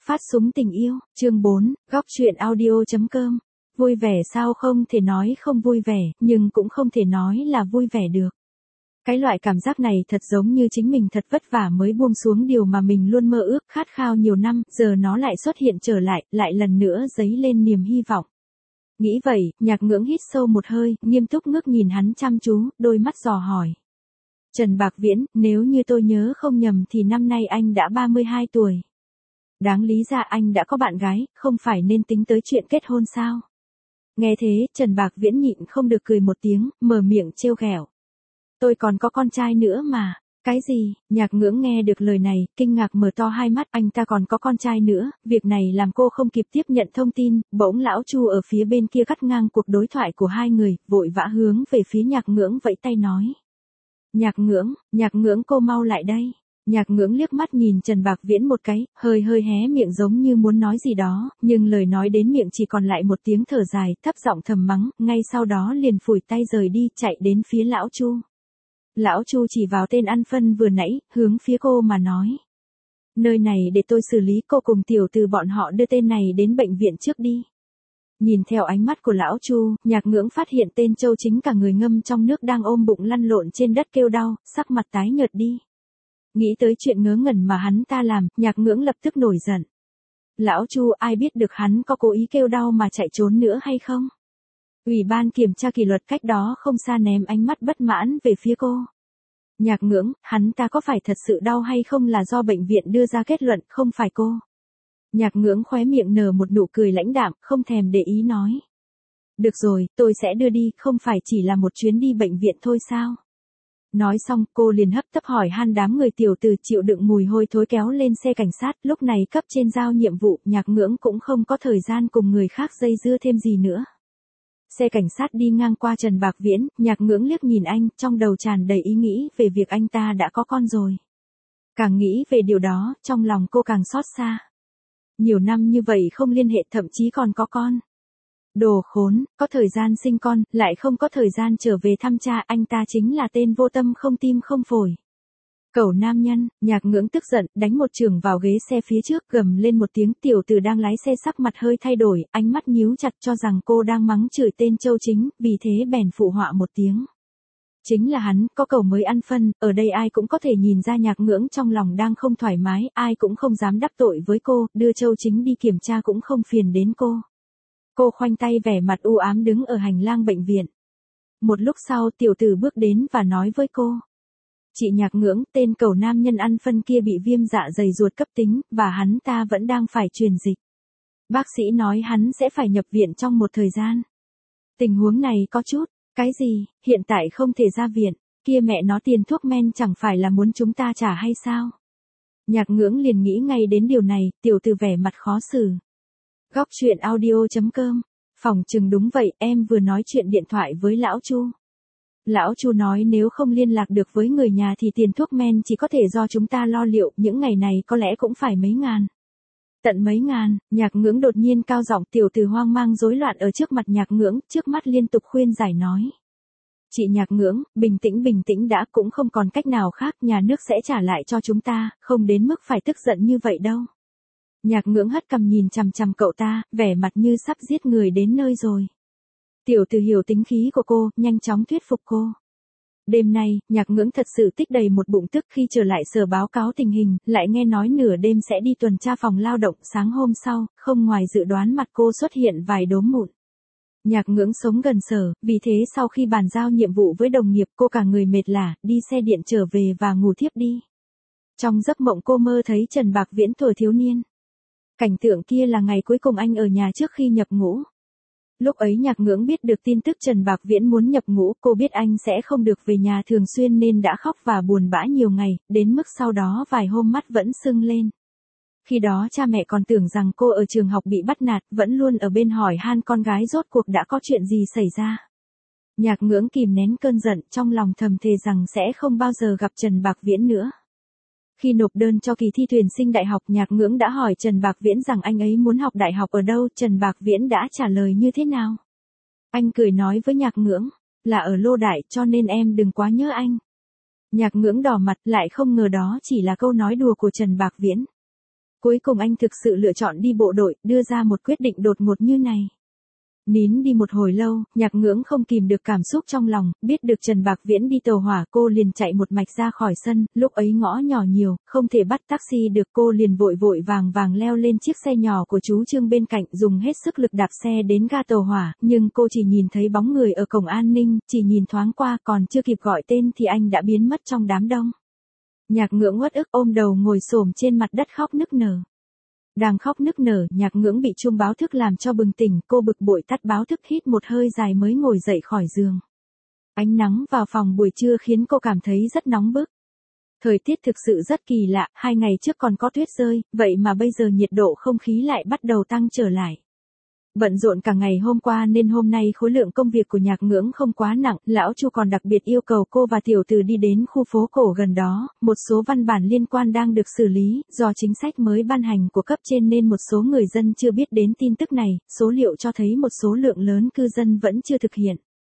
Phát súng tình yêu, chương 4, góc truyện audio.com. Vui vẻ sao không thể nói không vui vẻ, nhưng cũng không thể nói là vui vẻ được. Cái loại cảm giác này thật giống như chính mình thật vất vả mới buông xuống điều mà mình luôn mơ ước khát khao nhiều năm, giờ nó lại xuất hiện trở lại lần nữa dấy lên niềm hy vọng. Nghĩ vậy, Nhạc Ngưỡng hít sâu một hơi, nghiêm túc ngước nhìn hắn chăm chú, đôi mắt dò hỏi. Trần Bạc Viễn, nếu như tôi nhớ không nhầm thì năm nay anh đã 32 tuổi. Đáng lý ra anh đã có bạn gái, không phải nên tính tới chuyện kết hôn sao? Nghe thế, Trần Bạc Viễn nhịn không được cười một tiếng, mở miệng trêu ghẹo. Tôi còn có con trai nữa mà. Cái gì? Nhạc Ngưỡng nghe được lời này, kinh ngạc mở to hai mắt, anh ta còn có con trai nữa, việc này làm cô không kịp tiếp nhận thông tin, bỗng lão Chu ở phía bên kia cắt ngang cuộc đối thoại của hai người, vội vã hướng về phía Nhạc Ngưỡng vẫy tay nói. Nhạc Ngưỡng cô mau lại đây. Nhạc Ngưỡng liếc mắt nhìn Trần Bạc Viễn một cái, hơi hé miệng giống như muốn nói gì đó, nhưng lời nói đến miệng chỉ còn lại một tiếng thở dài, thấp giọng thầm mắng, ngay sau đó liền phủi tay rời đi, chạy đến phía lão Chu. Lão Chu chỉ vào tên ăn phân vừa nãy, hướng phía cô mà nói. Nơi này để tôi xử lý, cô cùng tiểu từ bọn họ đưa tên này đến bệnh viện trước đi. Nhìn theo ánh mắt của lão Chu, Nhạc Ngưỡng phát hiện tên Châu Chính cả người ngâm trong nước đang ôm bụng lăn lộn trên đất kêu đau, sắc mặt tái nhợt đi. Nghĩ tới chuyện ngớ ngẩn mà hắn ta làm, Nhạc Ngưỡng lập tức nổi giận. Lão Chu, ai biết được hắn có cố ý kêu đau mà chạy trốn nữa hay không? Ủy ban kiểm tra kỷ luật cách đó không xa ném ánh mắt bất mãn về phía cô. Nhạc Ngưỡng, hắn ta có phải thật sự đau hay không là do bệnh viện đưa ra kết luận, không phải cô. Nhạc Ngưỡng khóe miệng nở một nụ cười lãnh đạm, không thèm để ý nói. Được rồi, tôi sẽ đưa đi, không phải chỉ là một chuyến đi bệnh viện thôi sao? Nói xong, cô liền hấp tấp hỏi han đám người tiểu từ chịu đựng mùi hôi thối kéo lên xe cảnh sát, lúc này cấp trên giao nhiệm vụ, Nhạc Ngưỡng cũng không có thời gian cùng người khác dây dưa thêm gì nữa. Xe cảnh sát đi ngang qua Trần Bạc Viễn, Nhạc Ngưỡng liếc nhìn anh, trong đầu tràn đầy ý nghĩ về việc anh ta đã có con rồi. Càng nghĩ về điều đó, trong lòng cô càng xót xa. Nhiều năm như vậy không liên hệ, thậm chí còn có con. Đồ khốn, có thời gian sinh con, lại không có thời gian trở về thăm cha, anh ta chính là tên vô tâm không tim không phổi. Cẩu nam nhân, Nhạc Ngưỡng tức giận, đánh một chưởng vào ghế xe phía trước, gầm lên một tiếng, tiểu từ đang lái xe sắc mặt hơi thay đổi, ánh mắt nhíu chặt cho rằng cô đang mắng chửi tên Châu Chính, vì thế bèn phụ họa một tiếng. Chính là hắn, có cẩu mới ăn phân, ở đây ai cũng có thể nhìn ra Nhạc Ngưỡng trong lòng đang không thoải mái, ai cũng không dám đắc tội với cô, đưa Châu Chính đi kiểm tra cũng không phiền đến cô. Cô khoanh tay vẻ mặt u ám đứng ở hành lang bệnh viện. Một lúc sau tiểu tử bước đến và nói với cô. Chị Nhạc Ngưỡng, tên cẩu nam nhân ăn phân kia bị viêm dạ dày ruột cấp tính, và hắn ta vẫn đang phải truyền dịch. Bác sĩ nói hắn sẽ phải nhập viện trong một thời gian. Tình huống này có chút, cái gì, hiện tại không thể ra viện, kia mẹ nó tiền thuốc men chẳng phải là muốn chúng ta trả hay sao? Nhạc Ngưỡng liền nghĩ ngay đến điều này, tiểu tử vẻ mặt khó xử. Góc truyện audio.com, phỏng chừng đúng vậy, em vừa nói chuyện điện thoại với lão Chu. Lão Chu nói nếu không liên lạc được với người nhà thì tiền thuốc men chỉ có thể do chúng ta lo liệu, những ngày này có lẽ cũng phải mấy ngàn. Tận mấy ngàn, Nhạc Ngưỡng đột nhiên cao giọng, tiểu tử hoang mang rối loạn ở trước mặt Nhạc Ngưỡng, trước mắt liên tục khuyên giải nói. Chị Nhạc Ngưỡng, bình tĩnh đã, cũng không còn cách nào khác, nhà nước sẽ trả lại cho chúng ta, không đến mức phải tức giận như vậy đâu. Nhạc Ngưỡng hất cằm nhìn chằm chằm cậu ta, vẻ mặt như sắp giết người đến nơi rồi. Tiểu tử hiểu tính khí của cô, nhanh chóng thuyết phục cô. Đêm nay, Nhạc Ngưỡng thật sự tích đầy một bụng tức khi trở lại sở báo cáo tình hình, lại nghe nói nửa đêm sẽ đi tuần tra phòng lao động, sáng hôm sau, không ngoài dự đoán mặt cô xuất hiện vài đốm mụn. Nhạc Ngưỡng sống gần sở, vì thế sau khi bàn giao nhiệm vụ với đồng nghiệp cô cả người mệt lả, đi xe điện trở về và ngủ thiếp đi. Trong giấc mộng cô mơ thấy Trần Bạc Viễn tuổi thiếu niên. Cảnh tượng kia là ngày cuối cùng anh ở nhà trước khi nhập ngũ. Lúc ấy Nhạc Ngưỡng biết được tin tức Trần Bạc Viễn muốn nhập ngũ, cô biết anh sẽ không được về nhà thường xuyên nên đã khóc và buồn bã nhiều ngày, đến mức sau đó vài hôm mắt vẫn sưng lên. Khi đó cha mẹ còn tưởng rằng cô ở trường học bị bắt nạt, vẫn luôn ở bên hỏi han con gái rốt cuộc đã có chuyện gì xảy ra. Nhạc Ngưỡng kìm nén cơn giận, trong lòng thầm thề rằng sẽ không bao giờ gặp Trần Bạc Viễn nữa. Khi nộp đơn cho kỳ thi tuyển sinh đại học, Nhạc Ngưỡng đã hỏi Trần Bạc Viễn rằng anh ấy muốn học đại học ở đâu, Trần Bạc Viễn đã trả lời như thế nào. Anh cười nói với Nhạc Ngưỡng, là ở Lô Đại, cho nên em đừng quá nhớ anh. Nhạc Ngưỡng đỏ mặt, lại không ngờ đó chỉ là câu nói đùa của Trần Bạc Viễn. Cuối cùng anh thực sự lựa chọn đi bộ đội, đưa ra một quyết định đột ngột như này. Nín đi một hồi lâu, Nhạc Ngưỡng không kìm được cảm xúc trong lòng, biết được Trần Bạc Viễn đi tàu hỏa cô liền chạy một mạch ra khỏi sân, lúc ấy ngõ nhỏ nhiều, không thể bắt taxi được cô liền vội vội vàng leo lên chiếc xe nhỏ của chú Trương bên cạnh dùng hết sức lực đạp xe đến ga tàu hỏa, nhưng cô chỉ nhìn thấy bóng người ở cổng an ninh, chỉ nhìn thoáng qua còn chưa kịp gọi tên thì anh đã biến mất trong đám đông. Nhạc Ngưỡng uất ức ôm đầu ngồi xổm trên mặt đất khóc nức nở. Đang khóc nức nở, Nhạc Ngưỡng bị chuông báo thức làm cho bừng tỉnh, cô bực bội tắt báo thức hít một hơi dài mới ngồi dậy khỏi giường. Ánh nắng vào phòng buổi trưa khiến cô cảm thấy rất nóng bức. Thời tiết thực sự rất kỳ lạ, 2 ngày trước còn có tuyết rơi, vậy mà bây giờ nhiệt độ không khí lại bắt đầu tăng trở lại. Bận rộn cả ngày hôm qua nên hôm nay khối lượng công việc của Nhạc Ngưỡng không quá nặng, lão Chu còn đặc biệt yêu cầu cô và tiểu từ đi đến khu phố cổ gần đó, một số văn bản liên quan đang được xử lý, do chính sách mới ban hành của cấp trên nên một số người dân chưa biết đến tin tức này, số liệu cho thấy một số lượng lớn cư dân vẫn chưa thực hiện.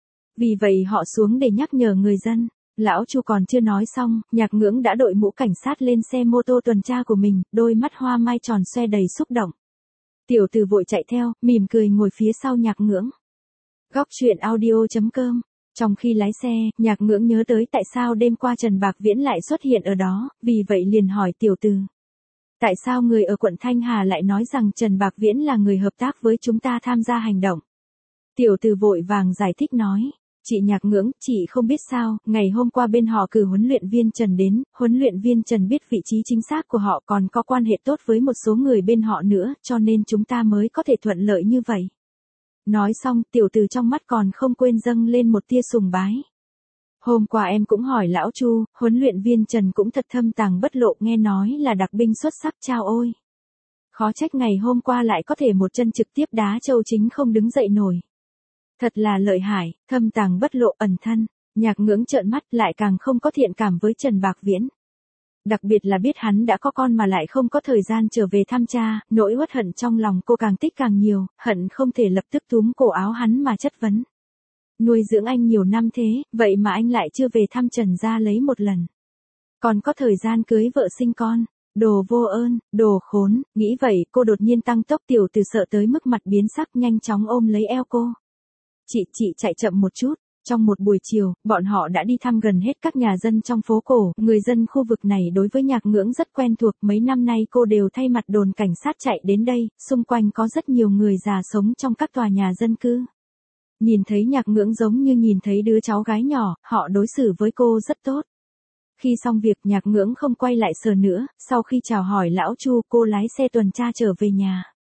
Vì vậy họ xuống để nhắc nhở người dân. Lão Chu còn chưa nói xong, Nhạc Ngưỡng đã đội mũ cảnh sát lên xe mô tô tuần tra của mình, đôi mắt hoa mai tròn xoe đầy xúc động. Tiểu từ vội chạy theo, mỉm cười ngồi phía sau Nhạc Ngưỡng. Góc truyện audio.com. Trong khi lái xe, Nhạc Ngưỡng nhớ tới tại sao đêm qua Trần Bạc Viễn lại xuất hiện ở đó, vì vậy liền hỏi tiểu từ. Tại sao người ở quận Thanh Hà lại nói rằng Trần Bạc Viễn là người hợp tác với chúng ta tham gia hành động? Tiểu từ vội vàng giải thích nói. Chị Nhạc Ngưỡng, chị không biết sao, ngày hôm qua bên họ cử huấn luyện viên Trần đến, huấn luyện viên Trần biết vị trí chính xác của họ còn có quan hệ tốt với một số người bên họ nữa, cho nên chúng ta mới có thể thuận lợi như vậy. Nói xong, tiểu từ trong mắt còn không quên dâng lên một tia sùng bái. Hôm qua em cũng hỏi lão Chu, huấn luyện viên Trần cũng thật thâm tàng bất lộ, nghe nói là đặc binh xuất sắc, chao ôi. Khó trách ngày hôm qua lại có thể một chân trực tiếp đá Châu Chính không đứng dậy nổi. Thật là lợi hại, thâm tàng bất lộ, ẩn thân. Nhạc Ngưỡng trợn mắt, lại càng không có thiện cảm với Trần Bạc Viễn. Đặc biệt là biết hắn đã có con mà lại không có thời gian trở về thăm cha, nỗi uất hận trong lòng cô càng tích càng nhiều, hận không thể lập tức túm cổ áo hắn mà chất vấn. Nuôi dưỡng anh nhiều năm thế, vậy mà anh lại chưa về thăm Trần gia lấy một lần. Còn có thời gian cưới vợ sinh con. Đồ vô ơn, đồ khốn, nghĩ vậy cô đột nhiên tăng tốc, tiểu từ sợ tới mức mặt biến sắc nhanh chóng ôm lấy eo cô. Chị chạy chậm một chút. Trong một buổi chiều, bọn họ đã đi thăm gần hết các nhà dân trong phố cổ, người dân khu vực này đối với Nhạc Ngưỡng rất quen thuộc, mấy năm nay cô đều thay mặt đồn cảnh sát chạy đến đây, xung quanh có rất nhiều người già sống trong các tòa nhà dân cư. Nhìn thấy Nhạc Ngưỡng giống như nhìn thấy đứa cháu gái nhỏ, họ đối xử với cô rất tốt. Khi xong việc, Nhạc Ngưỡng không quay lại sờ nữa, sau khi chào hỏi lão Chu, cô lái xe tuần tra trở về nhà.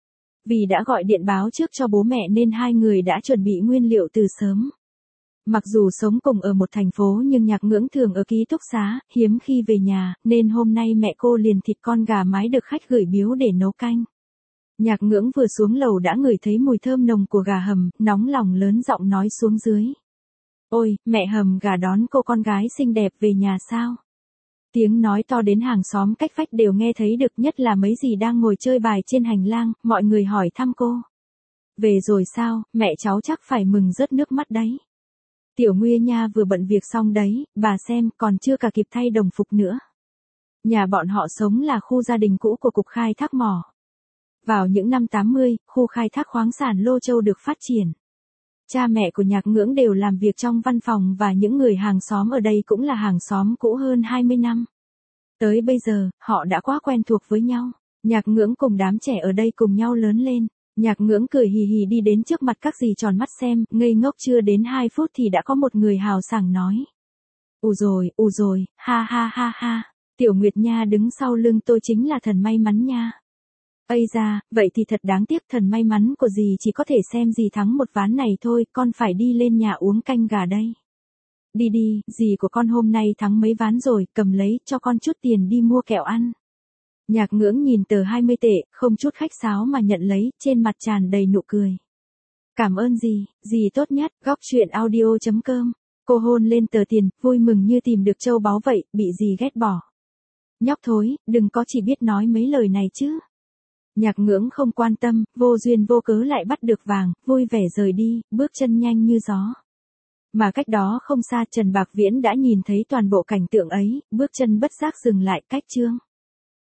Vì đã gọi điện báo trước cho bố mẹ nên hai người đã chuẩn bị nguyên liệu từ sớm. Mặc dù sống cùng ở một thành phố nhưng Nhạc Ngưỡng thường ở ký túc xá, hiếm khi về nhà, nên hôm nay mẹ cô liền thịt con gà mái được khách gửi biếu để nấu canh. Nhạc Ngưỡng vừa xuống lầu đã ngửi thấy mùi thơm nồng của gà hầm, nóng lòng lớn giọng nói xuống dưới. Ôi, mẹ hầm gà đón cô con gái xinh đẹp về nhà sao? Tiếng nói to đến hàng xóm cách vách đều nghe thấy được, nhất là mấy dì đang ngồi chơi bài trên hành lang, mọi người hỏi thăm cô. Về rồi sao, mẹ cháu chắc phải mừng rớt nước mắt đấy. Tiểu Nguy nha vừa bận việc xong đấy, bà xem, còn chưa cả kịp thay đồng phục nữa. Nhà bọn họ sống là khu gia đình cũ của cục khai thác mỏ. Vào những năm 80, khu khai thác khoáng sản Lô Châu được phát triển. Cha mẹ của Nhạc Ngưỡng đều làm việc trong văn phòng và những người hàng xóm ở đây cũng là hàng xóm cũ hơn 20 năm. Tới bây giờ, họ đã quá quen thuộc với nhau. Nhạc Ngưỡng cùng đám trẻ ở đây cùng nhau lớn lên. Nhạc Ngưỡng cười hì hì đi đến trước mặt các dì tròn mắt xem, ngây ngốc chưa đến 2 phút thì đã có một người hào sảng nói. Ù rồi, ha ha ha ha, Tiểu Nguyệt nha đứng sau lưng tôi chính là thần may mắn nha. Ây da, vậy thì thật đáng tiếc, thần may mắn của dì chỉ có thể xem dì thắng một ván này thôi, con phải đi lên nhà uống canh gà đây. Đi, dì của con hôm nay thắng mấy ván rồi, cầm lấy, cho con chút tiền đi mua kẹo ăn. Nhạc Ngưỡng nhìn tờ 20 tệ, không chút khách sáo mà nhận lấy, trên mặt tràn đầy nụ cười. Cảm ơn dì tốt nhất, góc truyện audio.com. Cô hôn lên tờ tiền, vui mừng như tìm được châu báu vậy, bị dì ghét bỏ. Nhóc thối, đừng có chỉ biết nói mấy lời này chứ. Nhạc Ngưỡng không quan tâm, vô duyên vô cớ lại bắt được vàng, vui vẻ rời đi, bước chân nhanh như gió. Mà cách đó không xa, Trần Bạc Viễn đã nhìn thấy toàn bộ cảnh tượng ấy, bước chân bất giác dừng lại cách Trương.